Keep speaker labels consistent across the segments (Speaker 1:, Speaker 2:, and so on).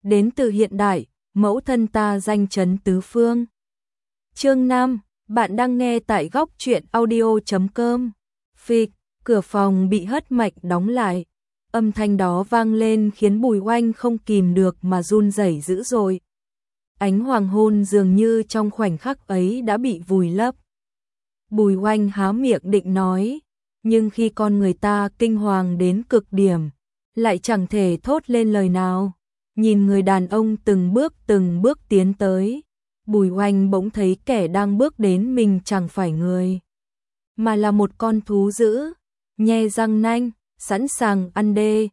Speaker 1: đến từ hiện đại, mẫu thân ta danh chấn tứ phương. Chương 5, bạn đang nghe tại góc truyện audio.com. Phịch, cửa phòng bị hất mạnh đóng lại. Âm thanh đó vang lên khiến Bùi Oanh không kìm được mà run rẩy dữ dội. Ánh hoàng hôn dường như trong khoảnh khắc ấy đã bị vùi lấp. Bùi Oanh há miệng định nói, nhưng khi con người ta kinh hoàng đến cực điểm, lại chẳng thể thốt lên lời nào. Nhìn người đàn ông từng bước tiến tới, Bùi Oanh bỗng thấy kẻ đang bước đến mình chẳng phải người, mà là một con thú dữ, nhe răng nanh, sẵn sàng ăn đê.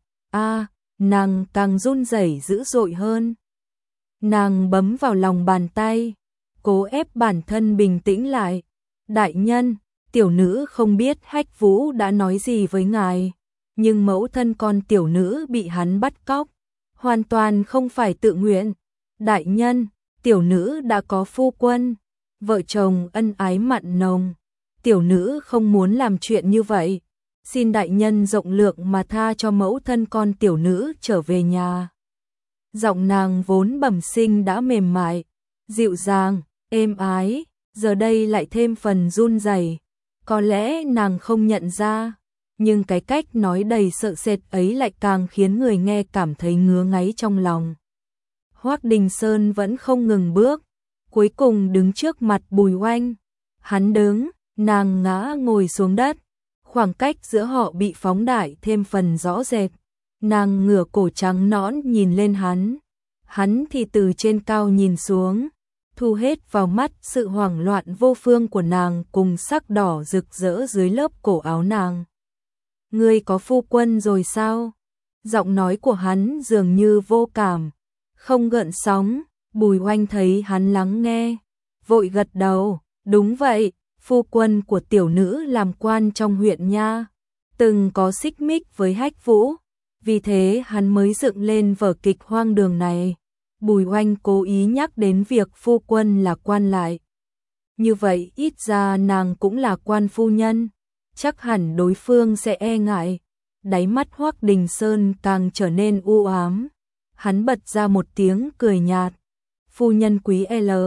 Speaker 1: Nàng càng run rẩy dữ dội hơn. Nàng bấm vào lòng bàn tay, cố ép bản thân bình tĩnh lại. Đại nhân, tiểu nữ không biết Hách Vũ đã nói gì với ngài, nhưng mẫu thân con tiểu nữ bị hắn bắt cóc, hoàn toàn không phải tự nguyện. Đại nhân, tiểu nữ đã có phu quân, vợ chồng ân ái mặn nồng, tiểu nữ không muốn làm chuyện như vậy. Xin đại nhân rộng lượng mà tha cho mẫu thân con tiểu nữ trở về nhà. Giọng nàng vốn bẩm sinh đã mềm mại, dịu dàng, êm ái, giờ đây lại thêm phần run rẩy. Có lẽ nàng không nhận ra, nhưng cái cách nói đầy sợ sệt ấy lại càng khiến người nghe cảm thấy ngứa ngáy trong lòng. Hoắc Đình Sơn vẫn không ngừng bước, cuối cùng đứng trước mặt Bùi Oanh. Hắn đứng, nàng ngã ngồi xuống đất. Khoảng cách giữa họ bị phóng đại thêm phần rõ rệt. Nàng ngửa cổ trắng nõn nhìn lên hắn. Hắn thì từ trên cao nhìn xuống, thu hết vào mắt sự hoảng loạn vô phương của nàng cùng sắc đỏ rực rỡ dưới lớp cổ áo nàng. Ngươi có phu quân rồi sao? Giọng nói của hắn dường như vô cảm, không gợn sóng. Bùi Oanh thấy hắn lắng nghe, vội gật đầu, đúng vậy. Phu quân của tiểu nữ làm quan trong huyện nha, từng có xích mích với Hách Vũ, vì thế hắn mới dựng lên vở kịch hoang đường này. Bùi Oanh cố ý nhắc đến việc phu quân là quan lại. Như vậy ít ra nàng cũng là quan phu nhân, chắc hẳn đối phương sẽ e ngại. Đáy mắt Hoắc Đình Sơn càng trở nên u ám. Hắn bật ra một tiếng cười nhạt. Phu nhân quý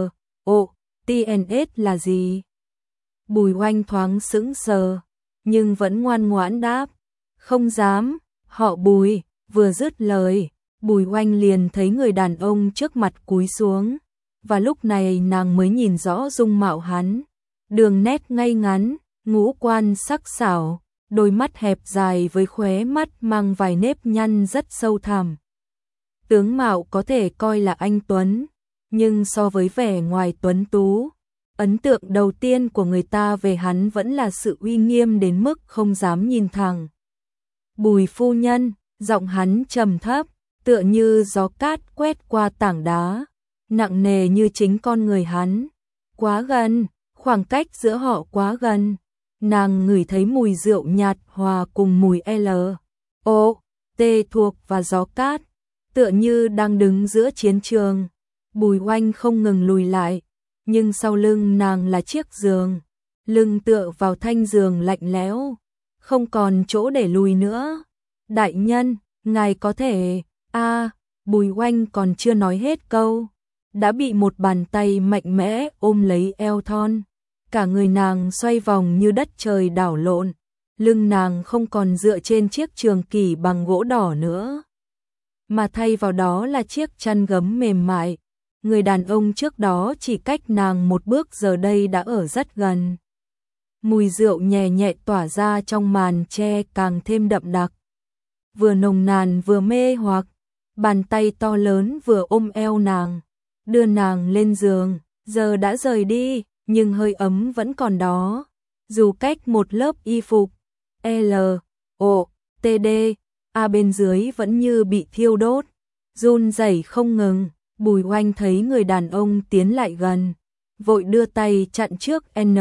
Speaker 1: TNS là gì? Bùi Oanh thoáng sững sờ, nhưng vẫn ngoan ngoãn đáp, không dám. Họ Bùi. Vừa dứt lời, Bùi Oanh liền thấy người đàn ông trước mặt cúi xuống, và lúc này nàng mới nhìn rõ dung mạo hắn. Đường nét ngay ngắn, ngũ quan sắc sảo, đôi mắt hẹp dài với khóe mắt mang vài nếp nhăn rất sâu thẳm. Tướng mạo có thể coi là anh tuấn, nhưng so với vẻ ngoài tuấn tú, ấn tượng đầu tiên của người ta về hắn vẫn là sự uy nghiêm đến mức không dám nhìn thẳng. Bùi phu nhân, giọng hắn trầm thấp, tựa như gió cát quét qua tảng đá, nặng nề như chính con người hắn. Quá gần, khoảng cách giữa họ quá gần. Nàng ngửi thấy mùi rượu nhạt hòa cùng mùi T thuộc và gió cát, tựa như đang đứng giữa chiến trường. Bùi Oanh không ngừng lùi lại, nhưng sau lưng nàng là chiếc giường, lưng tựa vào thanh giường lạnh lẽo, không còn chỗ để lùi nữa. Đại nhân, ngài có thể... Bùi Oanh còn chưa nói hết câu, đã bị một bàn tay mạnh mẽ ôm lấy eo thon. Cả người nàng xoay vòng như đất trời đảo lộn, lưng nàng không còn dựa trên chiếc trường kỷ bằng gỗ đỏ nữa, mà thay vào đó là chiếc chăn gấm mềm mại. Người đàn ông trước đó chỉ cách nàng một bước giờ đây đã ở rất gần. Mùi rượu nhẹ nhẹ tỏa ra trong màn che càng thêm đậm đặc, vừa nồng nàn vừa mê hoặc. Bàn tay to lớn vừa ôm eo nàng, đưa nàng lên giường. Giờ đã rời đi, nhưng hơi ấm vẫn còn đó, dù cách một lớp y phục bên dưới vẫn như bị thiêu đốt, run rẩy không ngừng. Bùi Oanh thấy người đàn ông tiến lại gần, vội đưa tay chặn trước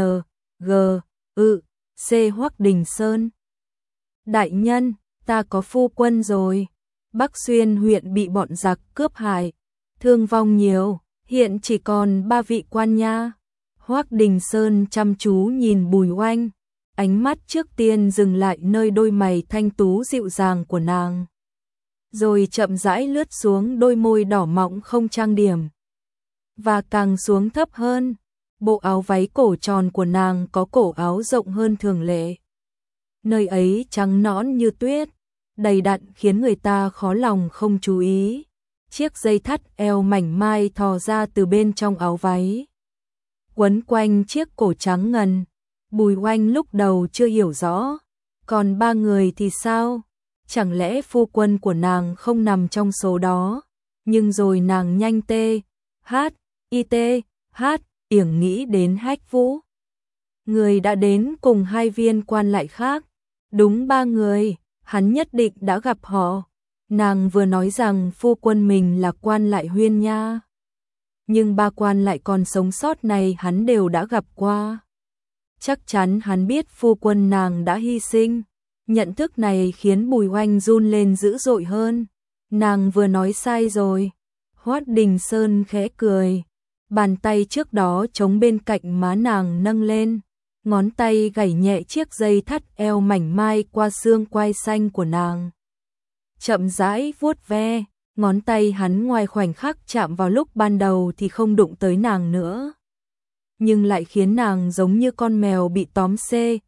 Speaker 1: Hoắc Đình Sơn. Đại nhân, ta có phu quân rồi. Bắc Xuyên huyện bị bọn giặc cướp hại, thương vong nhiều, hiện chỉ còn 3 vị quan nha. Hoắc Đình Sơn chăm chú nhìn Bùi Oanh, ánh mắt trước tiên dừng lại nơi đôi mày thanh tú dịu dàng của nàng. rồi chậm rãi lướt xuống đôi môi đỏ mọng không trang điểm. Và càng xuống thấp hơn, bộ áo váy cổ tròn của nàng có cổ áo rộng hơn thường lệ. Nơi ấy trắng nõn như tuyết, đầy đặn khiến người ta khó lòng không chú ý. Chiếc dây thắt eo mảnh mai thò ra từ bên trong áo váy, quấn quanh chiếc cổ trắng ngần. Bùi Oanh lúc đầu chưa hiểu rõ, còn ba người thì sao? Chẳng lẽ phu quân của nàng không nằm trong số đó? Nhưng rồi nàng nhanh yểng nghĩ đến Hách Vũ. Người đã đến cùng hai viên quan lại khác. Đúng, ba người, hắn nhất định đã gặp họ. Nàng vừa nói rằng phu quân mình là quan lại Huyên nha. Nhưng ba quan lại còn sống sót này hắn đều đã gặp qua. Chắc chắn hắn biết phu quân nàng đã hy sinh. Nhận thức này khiến Bùi Oanh run lên dữ dội hơn. Nàng vừa nói sai rồi. Hoát Đình Sơn khẽ cười. Bàn tay trước đó chống bên cạnh má nàng nâng lên. Ngón tay gảy nhẹ chiếc dây thắt eo mảnh mai qua xương quai xanh của nàng. Chậm rãi vuốt ve, ngón tay hắn ngoài khoảnh khắc chạm vào lúc ban đầu thì không đụng tới nàng nữa. Nhưng lại khiến nàng giống như con mèo bị tóm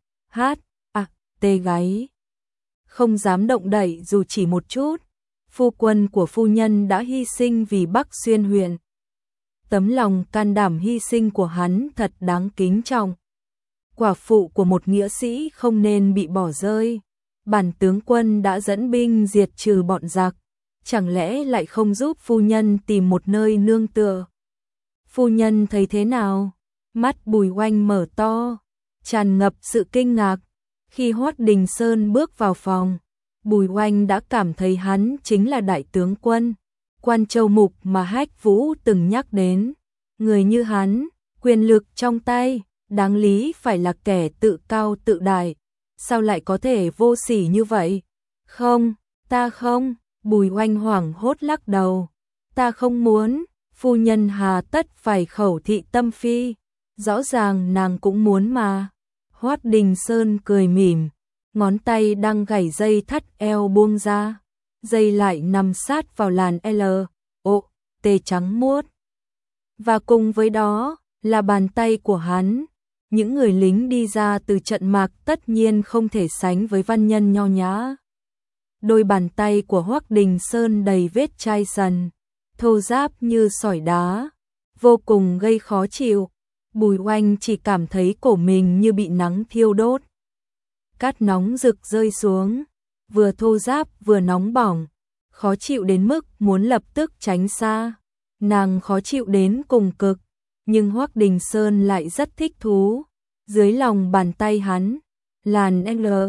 Speaker 1: tê gáy. Không dám động đậy dù chỉ một chút. Phu quân của phu nhân đã hy sinh vì Bắc Xuyên huyện. Tấm lòng can đảm hy sinh của hắn thật đáng kính trọng. Quả phụ của một nghĩa sĩ không nên bị bỏ rơi. Bản tướng quân đã dẫn binh diệt trừ bọn giặc, chẳng lẽ lại không giúp phu nhân tìm một nơi nương tựa? Phu nhân thấy thế nào? Mắt Bùi Oanh mở to, tràn ngập sự kinh ngạc. Khi Hoát Đình Sơn bước vào phòng, Bùi Oanh đã cảm thấy hắn chính là đại tướng quân, Quan Châu Mục mà Hách Vũ từng nhắc đến. Người như hắn, quyền lực trong tay, đáng lý phải là kẻ tự cao tự đại. Sao lại có thể vô sỉ như vậy? Không, ta không. Bùi Oanh hoảng hốt lắc đầu. Ta không muốn, phu nhân hà tất phải khẩu thị tâm phi. Rõ ràng nàng cũng muốn mà. Hoát Đình Sơn cười mỉm, ngón tay đang gảy dây thắt eo buông ra. Dây lại nằm sát vào làn T trắng muốt. Và cùng với đó là bàn tay của hắn. Những người lính đi ra từ trận mạc tất nhiên không thể sánh với văn nhân nho nhã. Đôi bàn tay của Hoắc Đình Sơn đầy vết chai sần, thô ráp như sỏi đá, vô cùng gây khó chịu. Bùi Oanh chỉ cảm thấy cổ mình như bị nắng thiêu đốt. Cát nóng rực rơi xuống, vừa thô ráp vừa nóng bỏng, khó chịu đến mức muốn lập tức tránh xa. Nàng khó chịu đến cùng cực, nhưng Hoắc Đình Sơn lại rất thích thú. Dưới lòng bàn tay hắn, làn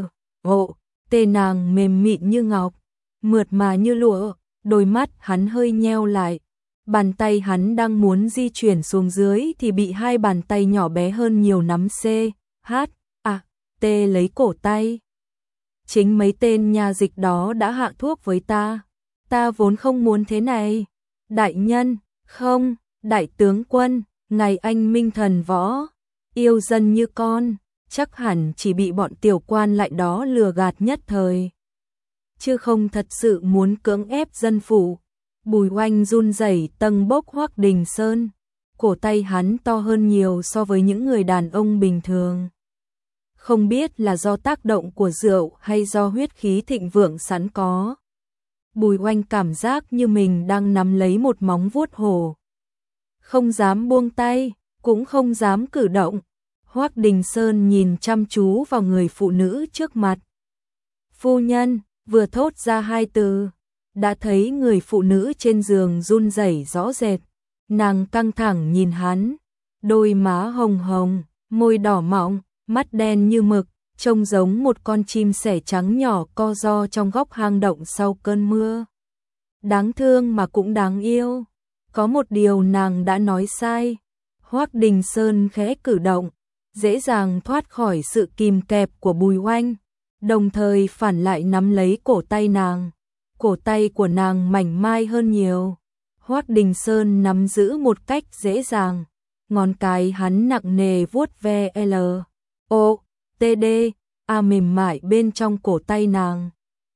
Speaker 1: nàng mềm mịn như ngọc, mượt mà như lụa, đôi mắt hắn hơi nheo lại. Bàn tay hắn đang muốn di chuyển xuống dưới thì bị hai bàn tay nhỏ bé hơn nhiều nắm lấy cổ tay. Chính mấy tên nha dịch đó đã hạ thuốc với ta. Ta vốn không muốn thế này. Đại nhân, không, đại tướng quân, ngài anh minh thần võ, yêu dân như con, chắc hẳn chỉ bị bọn tiểu quan lại đó lừa gạt nhất thời, chứ không thật sự muốn cưỡng ép dân phủ. Bùi Oanh run rẩy tâng bốc Hoắc Đình Sơn, cổ tay hắn to hơn nhiều so với những người đàn ông bình thường. Không biết là do tác động của rượu hay do huyết khí thịnh vượng sẵn có. Bùi Oanh cảm giác như mình đang nắm lấy một móng vuốt hổ. Không dám buông tay, cũng không dám cử động. Hoắc Đình Sơn nhìn chăm chú vào người phụ nữ trước mặt. Phu nhân, vừa thốt ra hai từ, đã thấy người phụ nữ trên giường run rẩy rõ rệt. Nàng căng thẳng nhìn hắn, đôi má hồng hồng, môi đỏ mọng, mắt đen như mực, trông giống một con chim sẻ trắng nhỏ co ro trong góc hang động sau cơn mưa. Đáng thương mà cũng đáng yêu. Có một điều nàng đã nói sai. Hoắc Đình Sơn khẽ cử động, dễ dàng thoát khỏi sự kìm kẹp của Bùi Oanh, đồng thời phản lại nắm lấy cổ tay nàng. Cổ tay của nàng mảnh mai hơn nhiều. Hoắc Đình Sơn nắm giữ một cách dễ dàng, ngón cái hắn nặng nề vuốt ve mềm mại bên trong cổ tay nàng.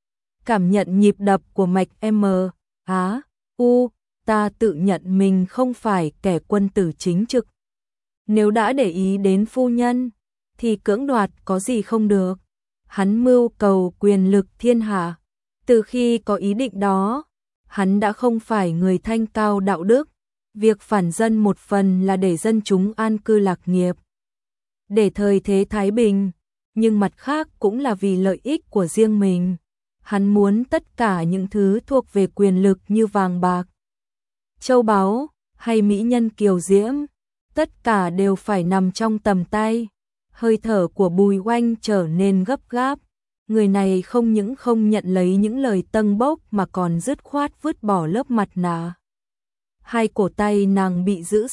Speaker 1: cảm nhận nhịp đập của mạch M, U, ta tự nhận mình không phải kẻ quân tử chính trực. Nếu đã để ý đến phu nhân, thì cưỡng đoạt có gì không được. Hắn mưu cầu quyền lực thiên hạ. Từ khi có ý định đó, hắn đã không phải người thanh cao đạo đức. Việc phản dân một phần là để dân chúng an cư lạc nghiệp, để thời thế thái bình, nhưng mặt khác cũng là vì lợi ích của riêng mình. Hắn muốn tất cả những thứ thuộc về quyền lực như vàng bạc, châu báu hay mỹ nhân kiều diễm, tất cả đều phải nằm trong tầm tay. Hơi thở của Bùi Oanh trở nên gấp gáp. Người này không những không nhận lấy những lời tâng bốc mà còn dứt khoát vứt bỏ lớp mặt nạ. Hai cổ tay nàng bị giữ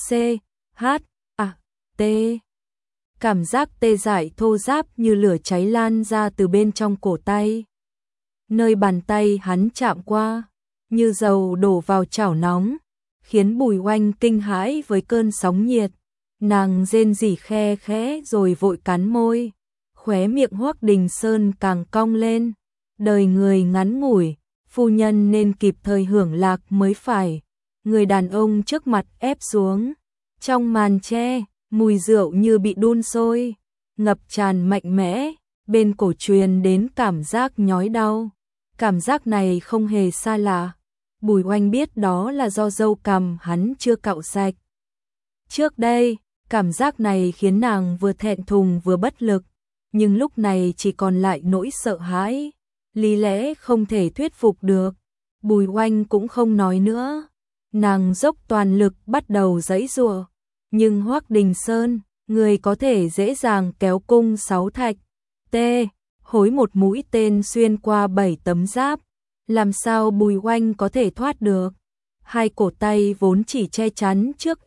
Speaker 1: T. Cảm giác tê dại thô ráp như lửa cháy lan ra từ bên trong cổ tay. Nơi bàn tay hắn chạm qua, như dầu đổ vào chảo nóng, khiến Bùi Oanh kinh hãi với cơn sóng nhiệt. Nàng rên rỉ khe khẽ rồi vội cắn môi, khóe miệng Hoắc Đình Sơn càng cong lên. Đời người ngắn ngủi, phu nhân nên kịp thời hưởng lạc mới phải. Người đàn ông trước mặt ép xuống. Trong màn che, mùi rượu như bị đun sôi, ngập tràn mạnh mẽ, bên cổ truyền đến cảm giác nhói đau. Cảm giác này không hề xa lạ. Bùi Oanh biết đó là do râu cằm hắn chưa cạo sạch. Trước đây, cảm giác này khiến nàng vừa thẹn thùng vừa bất lực, nhưng lúc này chỉ còn lại nỗi sợ hãi, lý lẽ không thể thuyết phục được. Bùi Oanh cũng không nói nữa, nàng dốc toàn lực bắt đầu giãy giụa, nhưng Hoắc Đình Sơn, người có thể dễ dàng kéo cung 6 thạch, hối một mũi tên xuyên qua 7 tấm giáp, làm sao Bùi Oanh có thể thoát được. Hai cổ tay vốn chỉ che chắn trước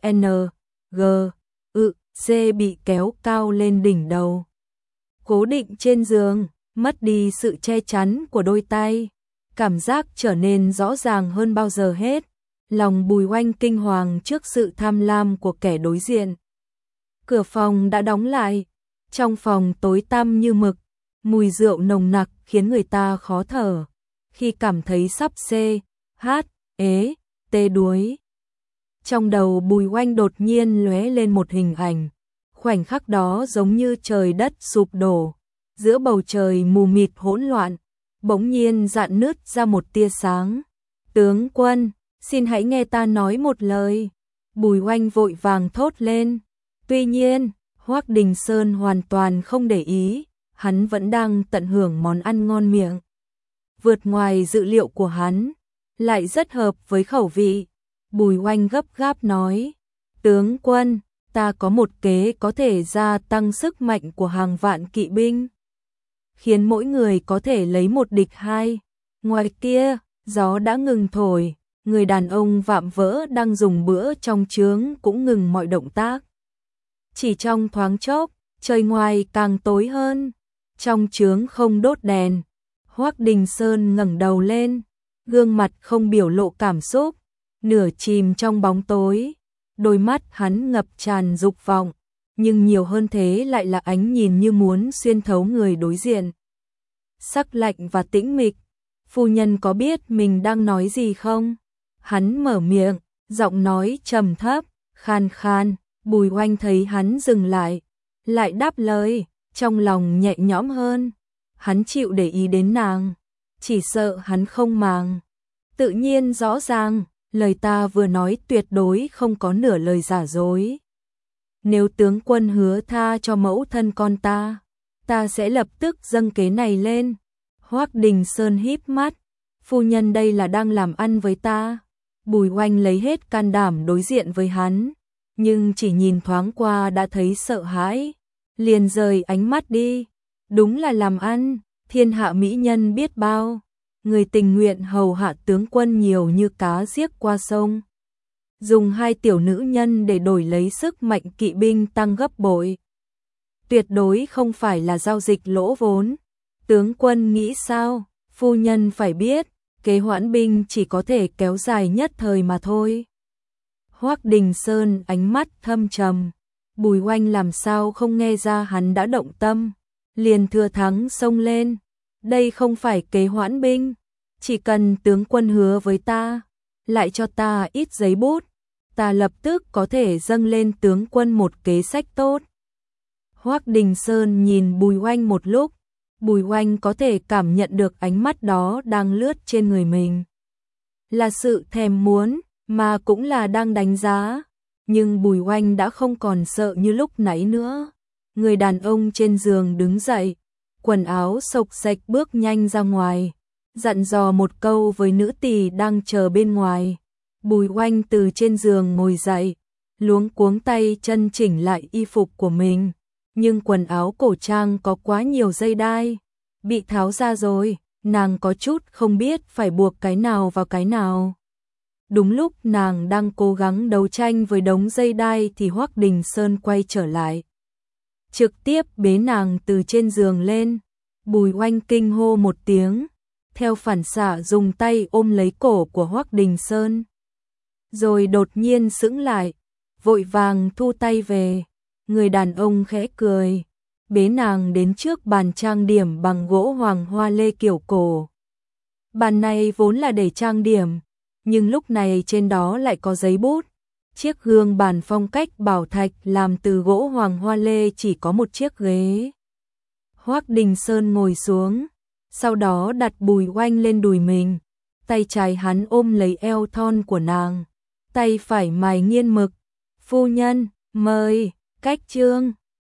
Speaker 1: C bị kéo cao lên đỉnh đầu, cố định trên giường, mất đi sự che chắn của đôi tay. Cảm giác trở nên rõ ràng hơn bao giờ hết. Lòng Bùi Oanh kinh hoàng trước sự tham lam của kẻ đối diện. Cửa phòng đã đóng lại, trong phòng tối tăm như mực, mùi rượu nồng nặc khiến người ta khó thở. Khi cảm thấy sắp đuối, trong đầu Bùi Oanh đột nhiên lóe lên một hình ảnh. Khoảnh khắc đó giống như trời đất sụp đổ, giữa bầu trời mù mịt hỗn loạn, bỗng nhiên rạn nứt ra một tia sáng. Tướng quân, xin hãy nghe ta nói một lời. Bùi Oanh vội vàng thốt lên. Tuy nhiên, Hoắc Đình Sơn hoàn toàn không để ý, hắn vẫn đang tận hưởng món ăn ngon miệng. Vượt ngoài dự liệu của hắn, lại rất hợp với khẩu vị. Bùi Oanh gấp gáp nói, tướng quân, ta có một kế có thể gia tăng sức mạnh của hàng vạn kỵ binh, khiến mỗi người có thể lấy một địch hai. Ngoài kia, gió đã ngừng thổi, người đàn ông vạm vỡ đang dùng bữa trong trướng cũng ngừng mọi động tác. Chỉ trong thoáng chốc, trời ngoài càng tối hơn, trong trướng không đốt đèn. Hoắc Đình Sơn ngẩng đầu lên, gương mặt không biểu lộ cảm xúc, nửa chìm trong bóng tối. Đôi mắt hắn ngập tràn dục vọng, nhưng nhiều hơn thế lại là ánh nhìn như muốn xuyên thấu người đối diện. Sắc lạnh và tĩnh mịch. Phu nhân có biết mình đang nói gì không? Hắn mở miệng, giọng nói trầm thấp, khan khan. Bùi Oanh thấy hắn dừng lại đáp lời, trong lòng nhẹ nhõm hơn. Hắn chịu để ý đến nàng, chỉ sợ hắn không màng. Tự nhiên rõ ràng, lời ta vừa nói tuyệt đối không có nửa lời giả dối. Nếu tướng quân hứa tha cho mẫu thân con ta sẽ lập tức dâng kế này lên. Hoắc Đình Sơn híp mắt, phu nhân đây là đang làm ăn với ta. Bùi Oanh lấy hết can đảm đối diện với hắn, nhưng chỉ nhìn thoáng qua đã thấy sợ hãi, liền rời ánh mắt đi. Đúng là làm ăn, thiên hạ mỹ nhân biết bao, người tình nguyện hầu hạ tướng quân nhiều như cá giết qua sông. Dùng hai tiểu nữ nhân để đổi lấy sức mạnh kỵ binh tăng gấp bội. Tuyệt đối không phải là giao dịch lỗ vốn. Tướng quân nghĩ sao? Phu nhân phải biết, kế hoãn binh chỉ có thể kéo dài nhất thời mà thôi. Hoắc Đình Sơn ánh mắt thâm trầm. Bùi Oanh làm sao không nghe ra hắn đã động tâm, liền thừa thắng xông lên. Đây không phải kế hoãn binh, Chỉ cần tướng quân hứa với ta, lại cho ta ít giấy bút, ta lập tức có thể dâng lên tướng quân một kế sách tốt. Hoắc Đình Sơn nhìn Bùi Oanh một lúc, Bùi Oanh có thể cảm nhận được ánh mắt đó đang lướt trên người mình. Là sự thèm muốn, mà cũng là đang đánh giá. Nhưng Bùi Oanh đã không còn sợ như lúc nãy nữa. Người đàn ông trên giường đứng dậy, quần áo xộc xệch bước nhanh ra ngoài, dặn dò một câu với nữ tỳ đang chờ bên ngoài. Bùi Oanh từ trên giường ngồi dậy, luống cuống tay chân chỉnh lại y phục của mình. Nhưng quần áo cổ trang có quá nhiều dây đai, bị tháo ra rồi, nàng có chút không biết phải buộc cái nào vào cái nào. Đúng lúc nàng đang cố gắng đấu tranh với đống dây đai thì Hoắc Đình Sơn quay trở lại, trực tiếp bế nàng từ trên giường lên. Bùi Oanh kinh hô một tiếng, theo phản xạ dùng tay ôm lấy cổ của Hoắc Đình Sơn. Rồi đột nhiên sững lại, vội vàng thu tay về. Người đàn ông khẽ cười, bế nàng đến trước bàn trang điểm bằng gỗ hoàng hoa lê kiểu cổ. Bàn này vốn là để trang điểm, nhưng lúc này trên đó lại có giấy bút. Chiếc gương bàn phong cách bảo thạch làm từ gỗ hoàng hoa lê chỉ có một chiếc ghế. Hoắc Đình Sơn ngồi xuống, sau đó đặt Bùi Oanh lên đùi mình, tay trái hắn ôm lấy eo thon của nàng, tay phải mài nghiên mực. Phu nhân, mời, cách chương.